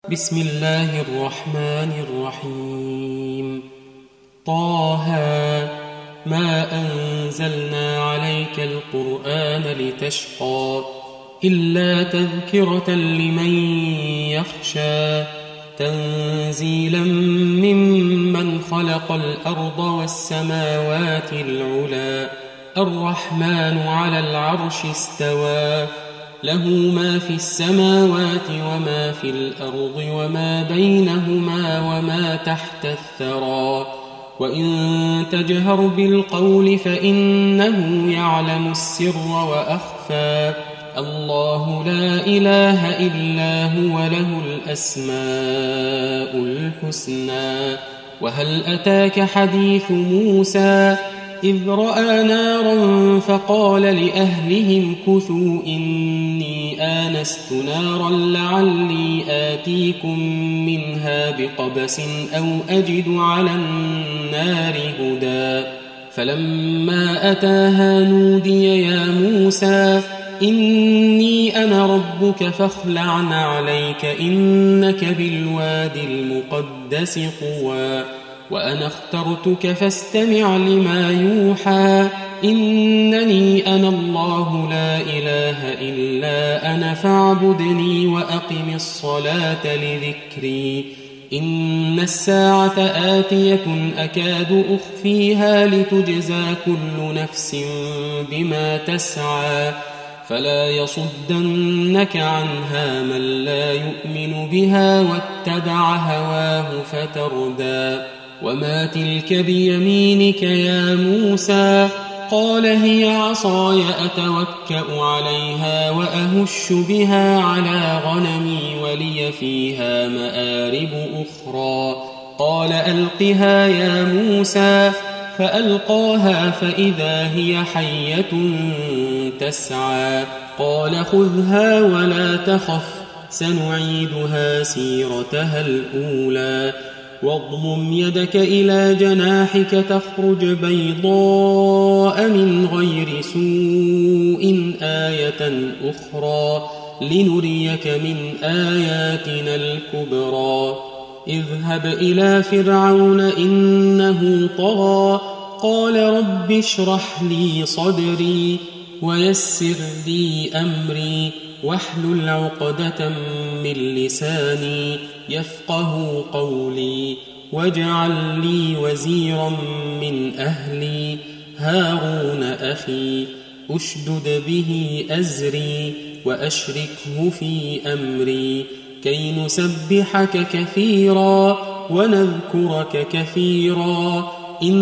بسم الله الرحمن الرحيم. طه ما أنزلنا عليك القرآن لتشقى إلا تذكرة لمن يخشى تنزيلا ممن خلق الأرض والسماوات العلى الرحمن على العرش استوى له ما في السماوات وما في الأرض وما بينهما وما تحت الثرى وإن تجهر بالقول فإنه يعلم السر وأخفى الله لا إله إلا هو له الأسماء الحسنى. وهل أتاك حديث موسى إذ رأى نارا فقال لأهلهم كثوا إني آنست نارا لعلي آتيكم منها بقبس أو أجد على النار هدى فلما أتاها نودي يا موسى إني أنا ربك فاخلع عليك إنك بالوادي المقدس طوى وأنا اخترتك فاستمع لما يوحى إنني أنا الله لا إله إلا أنا فاعبدني وأقم الصلاة لذكري إن الساعة آتية أكاد أخفيها لتجزى كل نفس بما تسعى فلا يصدنك عنها من لا يؤمن بها واتبع هواه فتردى وما تلك بيمينك يا موسى قال هي عصاي أتوكأ عليها وأهش بها على غنمي ولي فيها مآرب أخرى قال ألقها يا موسى فألقاها فإذا هي حية تسعى قال خذها ولا تخف سنعيدها سيرتها الأولى واضمم يدك إلى جناحك تخرج بيضاء من غير سوء آية أخرى لنريك من آياتنا الكبرى اذهب إلى فرعون إنه طغى قال رب اشرح لي صدري ويسر لي أمري واحلل عقدة من لساني يفقه قولي واجعل لي وزيرا من أهلي هارون أخي أشدد به أزري وأشركه في أمري كي نسبحك كثيرا ونذكرك كثيرا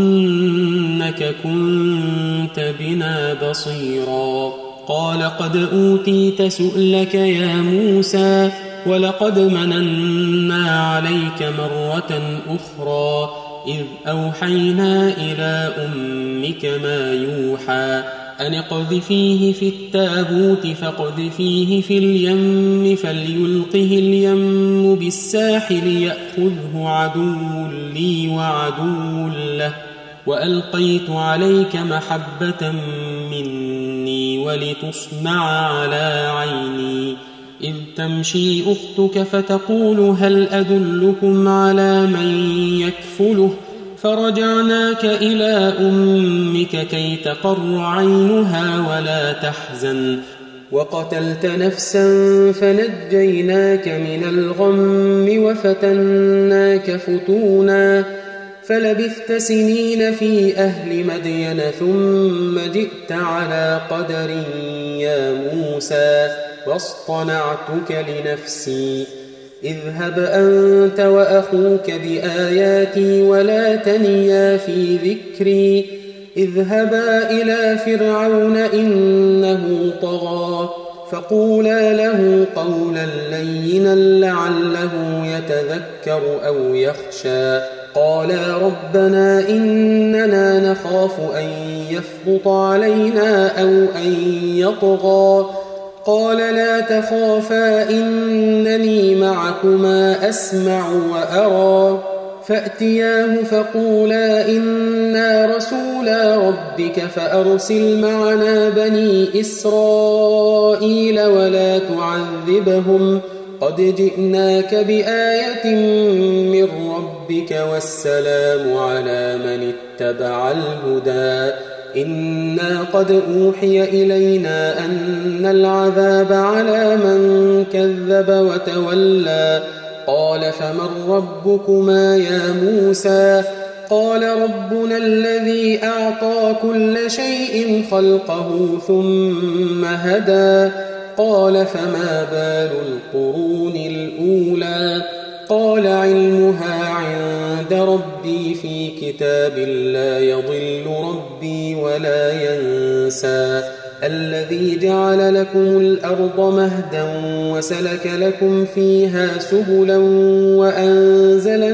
إنك كنت بنا بصيرا قال قد أوتيت سؤلك يا موسى ولقد مننا عليك مرة أخرى إذ أوحينا إلى أمك ما يوحى أن اقذفيه في التابوت فاقذفيه في اليم فليلقه اليم بالساحل يأخذه عدو لي وعدو له وألقيت عليك محبة مني ولتصنع على عيني إذ تمشي أختك فتقول هل أدلكم على من يكفله فرجعناك إلى أمك كي تقر عينها ولا تحزن وقتلت نفسا فنجيناك من الغم وفتناك فتونا فلبثت سنين في أهل مدين ثم جئت على قدر يا موسى واصطنعتك لنفسي اذهب أنت وأخوك بآياتي ولا تنيا في ذكري اذهبا إلى فرعون إنه طغى فقولا له قولا لينا لعله يتذكر أو يخشى قالا ربنا إننا نخاف أن يفرط علينا أو أن يطغى قال لا تخافا إنني معكما أسمع وأرى فأتياه فقولا إنا رسولا ربك فأرسل معنا بني إسرائيل ولا تعذبهم قد جئناك بآية من ربك والسلام على من اتبع الهدى إنا قد أوحي إلينا أن العذاب على من كذب وتولى قال فمن ربكما يا موسى قال ربنا الذي أعطى كل شيء خلقه ثم هدى قال فما بال القرون الأولى قال علمها عند ربي في كتاب لا يضل ربي ولا ينسى الذي جعل لكم الأرض مهدا وسلك لكم فيها سبلا وأنزل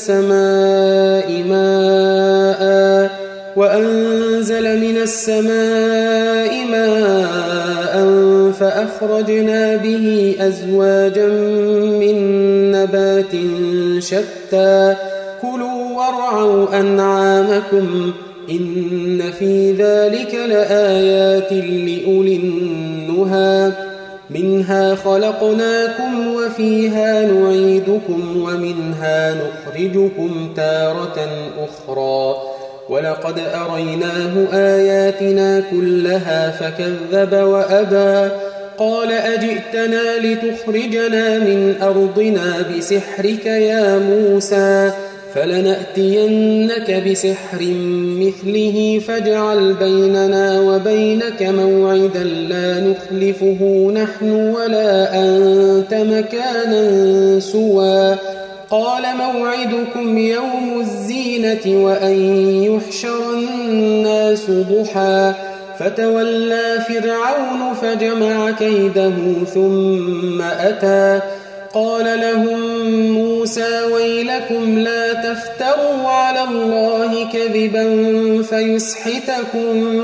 من السماء ماء فأخرجنا به أزواجا من نبات شتى كلوا وارعوا أنعامكم إن في ذلك لآيات لأولي النهى منها خلقناكم وفيها نعيدكم ومنها نخرجكم تارة أخرى ولقد أريناه آياتنا كلها فكذب وأبى قال أجئتنا لتخرجنا من أرضنا بسحرك يا موسى فلنأتينك بسحر مثله فاجعل بيننا وبينك موعدا لا نخلفه نحن ولا أنت مكانا سوى قال موعدكم يوم الزينة وأن يحشر الناس ضحى فتولى فرعون فجمع كيده ثم أتى قال لهم موسى ويلكم لا تفتروا على الله كذبا فيسحتكم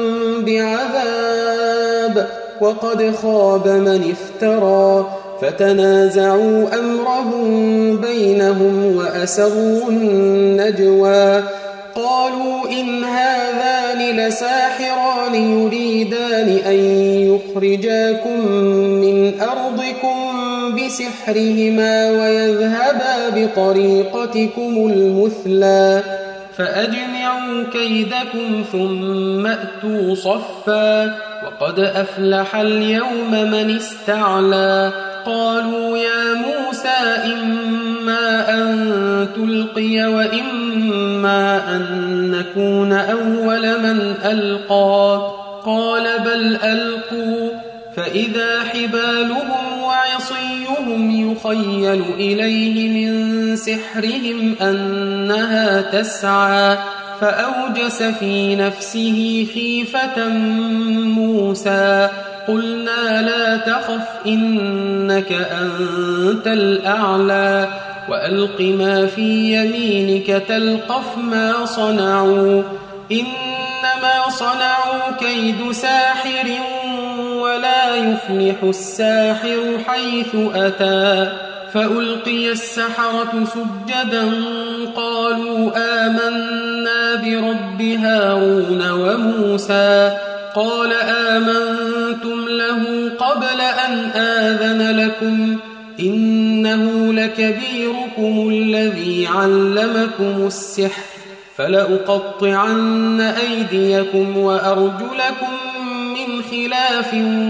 بعذاب وقد خاب من افترى فتنازعوا أمرهم بينهم وأسروا النجوى قالوا إن هذان لساحران يريدان أن يخرجاكم من أرضكم بسحرهما ويذهبا بطريقتكم المثلى فأجمعوا كيدكم ثم أتوا صفا وقد أفلح اليوم من استعلى قالوا يا موسى إما أن تلقي وإما أن نكون أول من ألقى قال بل ألقوا فإذا حبالهم وعصيهم يخيل إليه من سحرهم أنها تسعى فأوجس في نفسه خيفة موسى قلنا لا تخف إنك أنت الأعلى وألق ما في يمينك تلقف ما صنعوا إنما صنعوا كيد ساحر ولا يفلح الساحر حيث أتى فألقي السحرة سجدا قالوا آمنا برب هارون وموسى قال آمنتم له قبل أن آذن لكم إنه لكبيركم الذي علمكم السحر فلأقطعن أيديكم وأرجلكم من خلاف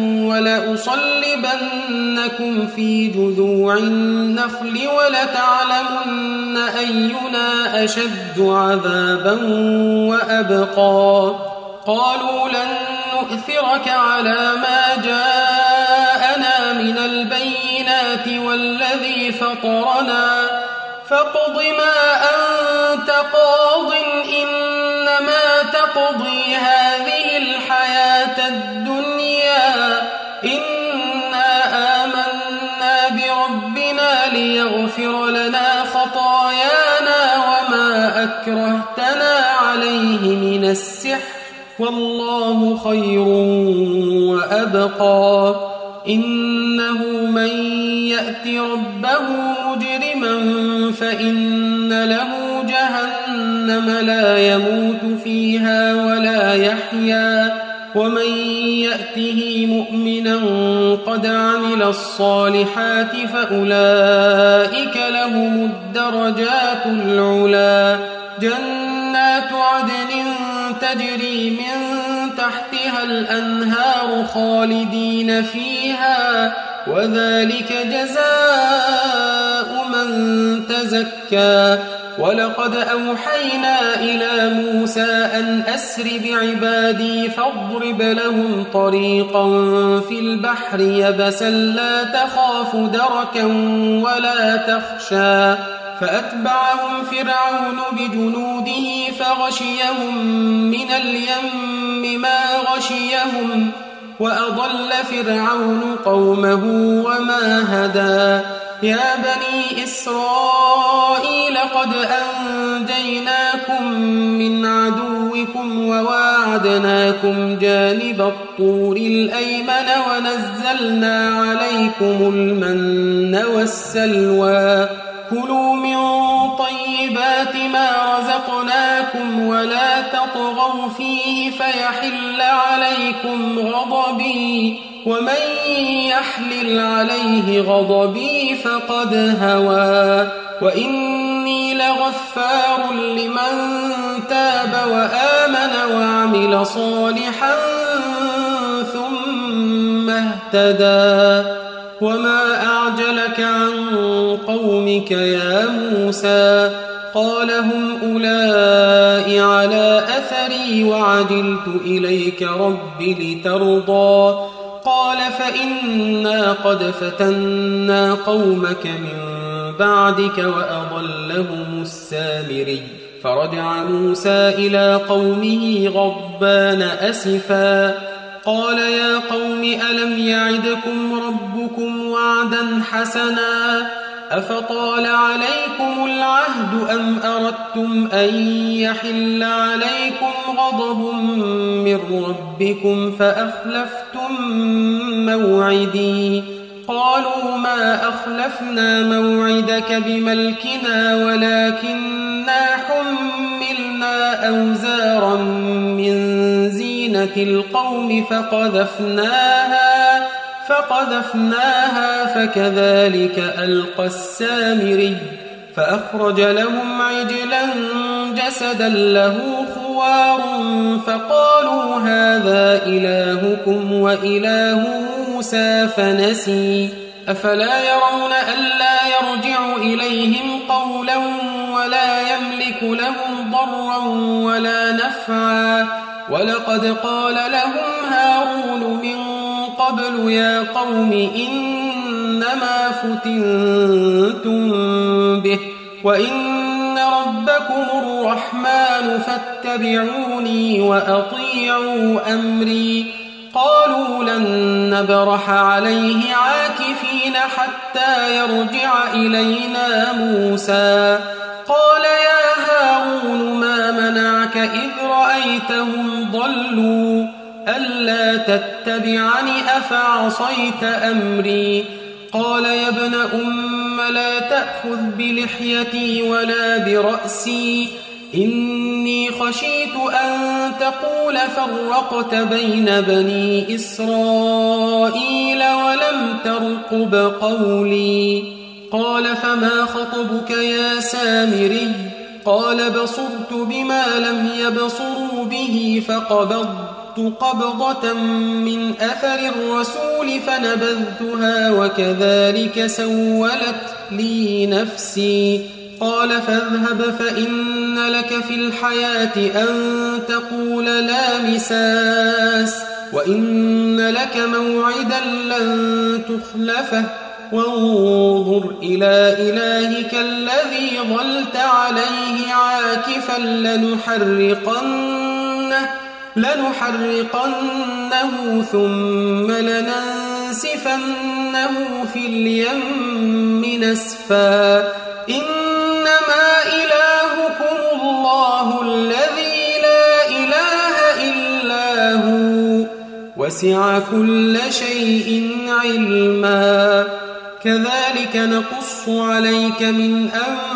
ولأصلبنكم في جذوع النخل ولتعلمن أينا أشد عذابا وأبقى قالوا لن نؤثرك على ما جاءنا من البينات والذي فطرنا فاقض ما أنت قاض إنما تقضي هذه الحياة الدنيا إنا آمنا بربنا ليغفر لنا خطايانا وما أكرهتنا عليه من السحر والله خير وأبقى إنه من يأت ربه مجرما فإن له جهنم لا يموت فيها ولا يحيا ومن يأته مؤمنا قد عمل الصالحات فأولئك لهم الدرجات العلا جنات عدن تجري من تحتها الأنهار خالدين فيها وذلك جزاء من تزكى ولقد أوحينا إلى موسى أن أسر بعبادي فاضرب لهم طريقا في البحر يبسا لا تخاف دركا ولا تخشى فأتبعهم فرعون بجنوده فغشيهم من اليم ما غشيهم وأضل فرعون قومه وما هدى يا بني إسرائيل قد أنجيناكم من عدوكم وواعدناكم جانب الطور الأيمن ونزلنا عليكم المن والسلوى كلوا من طيبات ما رزقناكم ولا تطغوا فيه فيحل عليكم غضبي ومن يحلل عليه غضبي فقد هوى وإني لغفار لمن تاب وآمن وعمل صالحا ثم اهتدى وما أعجلك عن قومك يا موسى قال هم أولئك على أثري وعجلت إليك رب لترضى قال فإنا قد فتنا قومك من بعدك وأضلهم السامري فرجع موسى إلى قومه غضبان أسفا قال يا قوم ألم يعدكم ربكم وعدا حسنا أفطال عليكم العهد أم أردتم أن يحل عليكم غضب من ربكم فأخلفتم موعدي قالوا ما أخلفنا موعدك بملكنا ولكننا حملنا أوزارا من زينة القوم فقذفناها فكذلك ألقى السامري فأخرج لهم عجلا جسدا له خوار فقالوا هذا إلهكم وإله موسى فنسي أفلا يرون ألا يرجع إليهم قولا ولا يملك لهم ضرا ولا نفعا ولقد قال لهم هارون من قبل يا قوم إنما فتنتم به وإن ربكم الرحمن فاتبعوني وأطيعوا أمري قالوا لن نبرح عليه عاكفين حتى يرجع إلينا موسى قال يا هارون ما منعك إذ رأيتهم ضلوا ألا تتبعني أفعصيت أمري قال يا ابن أم لا تأخذ بلحيتي ولا برأسي إني خشيت أن تقول فرقت بين بني إسرائيل ولم ترقب قولي قال فما خطبك يا سامري قال بصرت بما لم يبصروا به فقبضت قبضة من أثر الرسول فنبذتها وكذلك سولت لي نفسي قال فاذهب فإن لك في الحياة أن تقول لا مساس وإن لك موعدا لن تخلفه وانظر إلى إلهك الذي ظلت عليه عاكفا لنحرقنه ثم لننسفنه في اليم نسفا إنما إلهكم الله الذي لا إله إلا هو وسع كل شيء علما كذلك نقص عليك من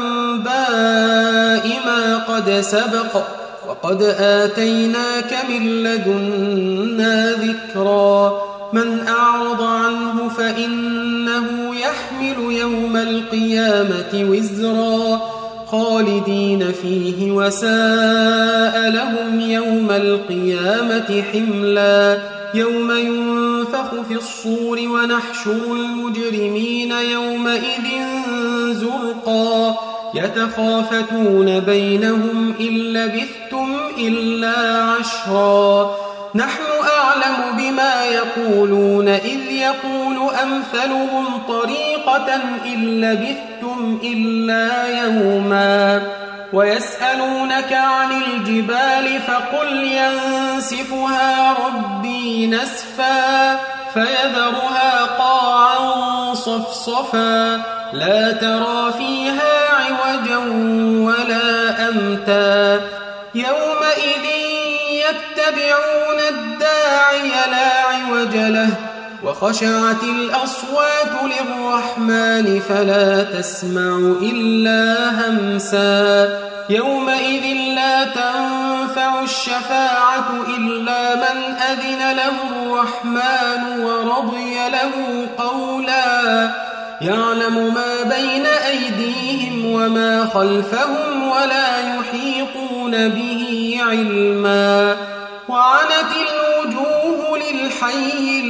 أنباء ما قد سبق وقد آتيناك من لدنا ذكرا من أعرض عنه فإنه يحمل يوم القيامة وزرا خالدين فيه وساء لهم يوم القيامة حملا يوم ينفخ في الصور ونحشر المجرمين يومئذ زرقا يتخافتون بينهم إن لبثتم إلا عشرا نحن أعلم بما يقولون إذ يقول أمثلهم طريقة إن لبثتم إلا يوما ويسألونك عن الجبال فقل ينسفها ربي نسفا فيذرها قاعا صفصفا لا ترى فيها عوجا ولا أمتا يومئذ يتبعون الداعي لا عوج له وخشعت الأصوات للرحمن فلا تسمع إلا همسا يومئذ لا تنفع الشفاعة إلا من أذن له الرحمن ورضي له قولا يعلم ما بين أيديهم وما خلفهم ولا يحيطون به علما وعنت الوجوه للحي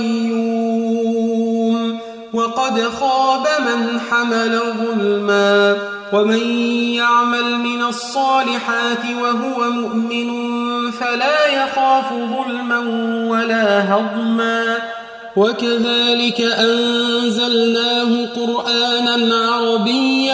القيوم وقد خاب من حمل ظلما ومن يعمل من الصالحات وهو مؤمن فلا يخاف ظلما ولا هضما وكذلك أنزلناه قرآنا عربيا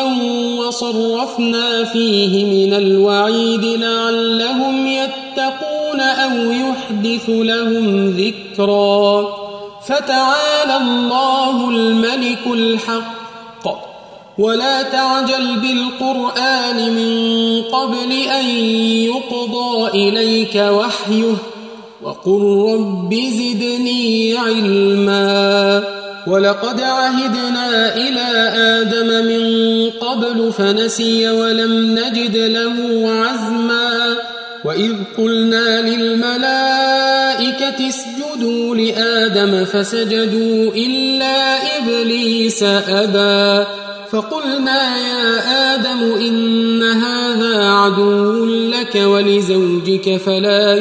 وصرفنا فيه من الوعيد لعلهم يتقون أو يحدث لهم ذكرا فتعالى الله الملك الحق ولا تعجل بالقرآن من قبل أن يقضى إليك وحيه وقل رب زدني علما ولقد عهدنا إلى آدم من قبل فنسي ولم نجد له عزما وإذ قلنا للملائكة اسجدوا لآدم فسجدوا إلا إبليس أبى فقلنا يا آدم إن هذا عدو لك ولزوجك فلا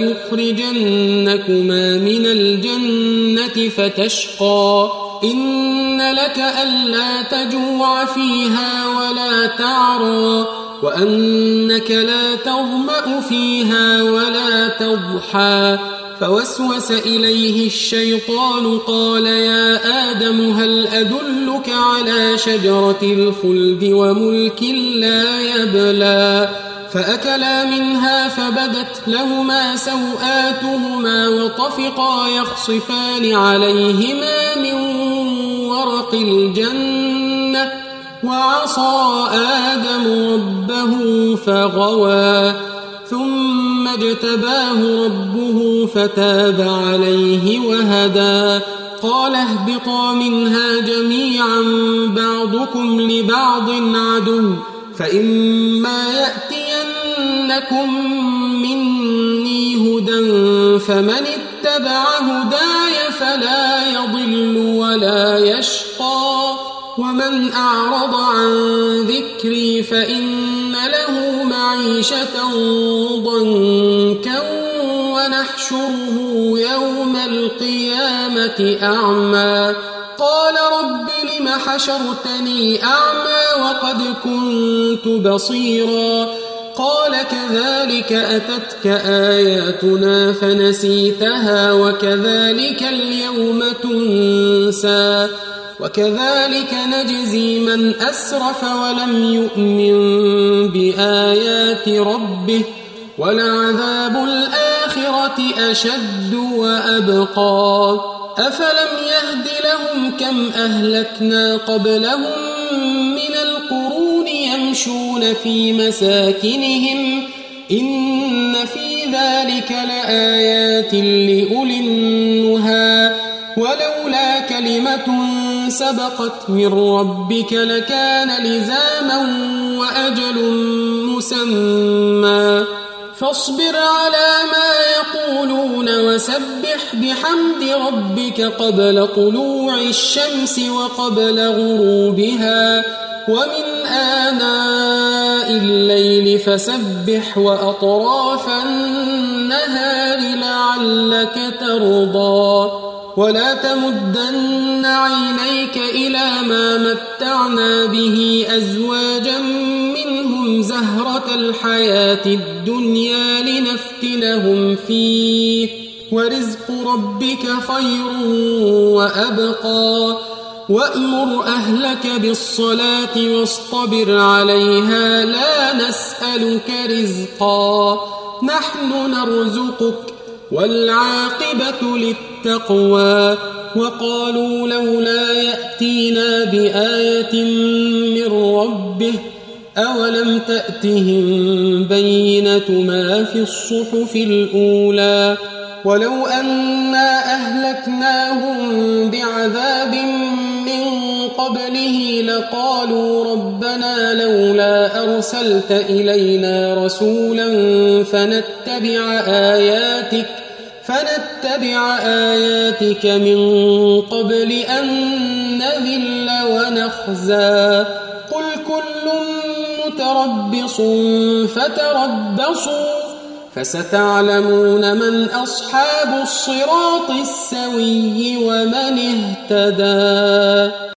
يخرجنكما من الجنة فتشقى إن لك ألا تجوع فيها ولا تعرى وأنك لا تظمأ فيها ولا تضحى فوسوس إليه الشيطان قال يا آدم هل أدلك على شجرة الخلد وملك لا يبلى فأكلا منها فبدت لهما سوآتهما وطفقا يخصفان عليهما من ورق الجنة وعصى آدم ربه فغوى ثم اجتباه ربه فتاب عليه وهدى قال اهبطا منها جميعا بعضكم لبعض عدو فإما يأتينكم مني هدى فمن اتبع هداي فلا يضل ولا يشقى ومن أعرض عن ذكري فإن له معيشة ضنكا ونحشره يوم القيامة أعمى قال رب لم حشرتني أعمى وقد كنت بصيرا قال كذلك أتتك آياتنا فنسيتها وكذلك اليوم تنسى وكذلك نجزي من أسرف ولم يؤمن بآيات ربه ولعذاب الآخرة أشد وأبقى أفلم يهد لهم كم أهلكنا قبلهم من القرون يمشون في مساكنهم إن في ذلك لآيات لأولي النهى ولولا كلمة سبقت من ربك لكان لزاما وأجل مسمى فاصبر على ما يقولون وسبح بحمد ربك قبل طلوع الشمس وقبل غروبها ومن آناء الليل فسبح وأطراف النهار لعلك ترضى ولا تمدن عينيك إلى ما متعنا به أزواجا منهم زهرة الحياة الدنيا لنفتنهم فيه ورزق ربك خير وأبقى وأمر أهلك بالصلاة واصطبر عليها لا نسألك رزقا نحن نرزقك والعاقبة للتقوى وقالوا لولا يأتينا بآية من ربه أولم تأتهم بينة ما في الصحف الأولى ولو أنا أهلكناهم بعذاب من قبله لقالوا ربنا لولا أرسلت إلينا رسولا فنتبع آياتك من قبل أن نذل ونخزى قل كل متربص فتربصوا فستعلمون من أصحاب الصراط السوي ومن اهتدى.